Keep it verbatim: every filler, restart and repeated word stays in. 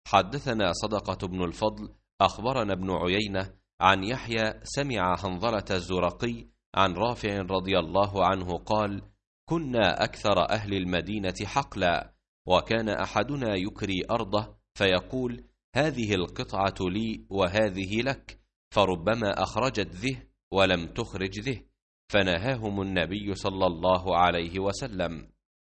حدثنا صدقة بن الفضل أخبرنا ابن عيينة عن يحيى سمع حنظلة الزرقي عن رافع رضي الله عنه قال: كنا أكثر أهل المدينة حقلا، وكان أحدنا يكري أرضه فيقول: هذه القطعة لي وهذه لك، فربما أخرجت ذه ولم تخرج ذه، فنهاهم النبي صلى الله عليه وسلم.